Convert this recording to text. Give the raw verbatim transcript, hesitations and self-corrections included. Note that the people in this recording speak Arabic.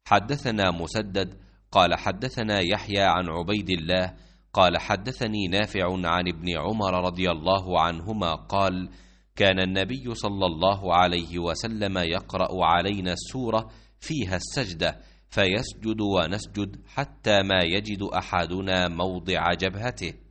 حدثنا مسدد قال حدثنا يحيى عن عبيد الله قال حدثني نافع عن ابن عمر رضي الله عنهما قال: كان النبي صلى الله عليه وسلم يقرأ علينا السورة فيها السجدة، فيسجد ونسجد حتى ما يجد أحدنا موضع جبهته.